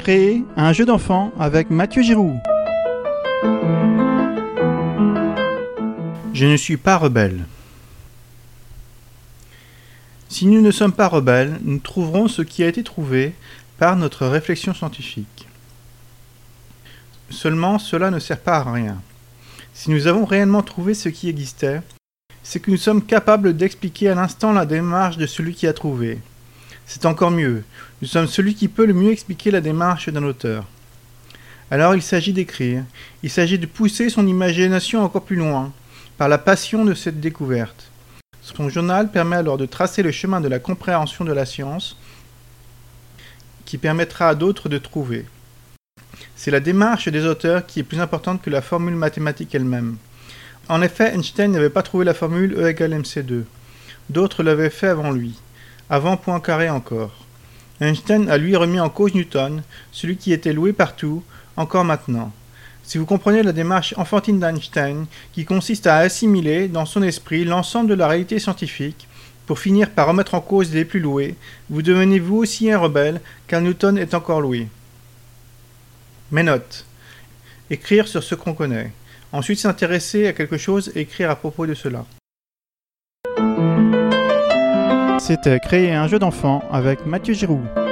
Créer un jeu d'enfant avec Mathieu Giroux. Je ne suis pas rebelle. Si nous ne sommes pas rebelles, nous trouverons ce qui a été trouvé par notre réflexion scientifique. Seulement, cela ne sert pas à rien. Si nous avons réellement trouvé ce qui existait, c'est que nous sommes capables d'expliquer à l'instant la démarche de celui qui a trouvé. C'est encore mieux, nous sommes celui qui peut le mieux expliquer la démarche d'un auteur. Alors il s'agit d'écrire, il s'agit de pousser son imagination encore plus loin, par la passion de cette découverte. Son journal permet alors de tracer le chemin de la compréhension de la science, qui permettra à d'autres de trouver. C'est la démarche des auteurs qui est plus importante que la formule mathématique elle-même. En effet, Einstein n'avait pas trouvé la formule E égale mc2. D'autres l'avaient fait avant lui. Avant Poincaré encore. Einstein a lui remis en cause Newton, celui qui était loué partout, encore maintenant. Si vous comprenez la démarche enfantine d'Einstein, qui consiste à assimiler dans son esprit l'ensemble de la réalité scientifique, pour finir par remettre en cause les plus loués, vous devenez vous aussi un rebelle, car Newton est encore loué. Mes notes. Écrire sur ce qu'on connaît. Ensuite s'intéresser à quelque chose et écrire à propos de cela. C'était Créer un jeu d'enfant avec Mathieu Giroux.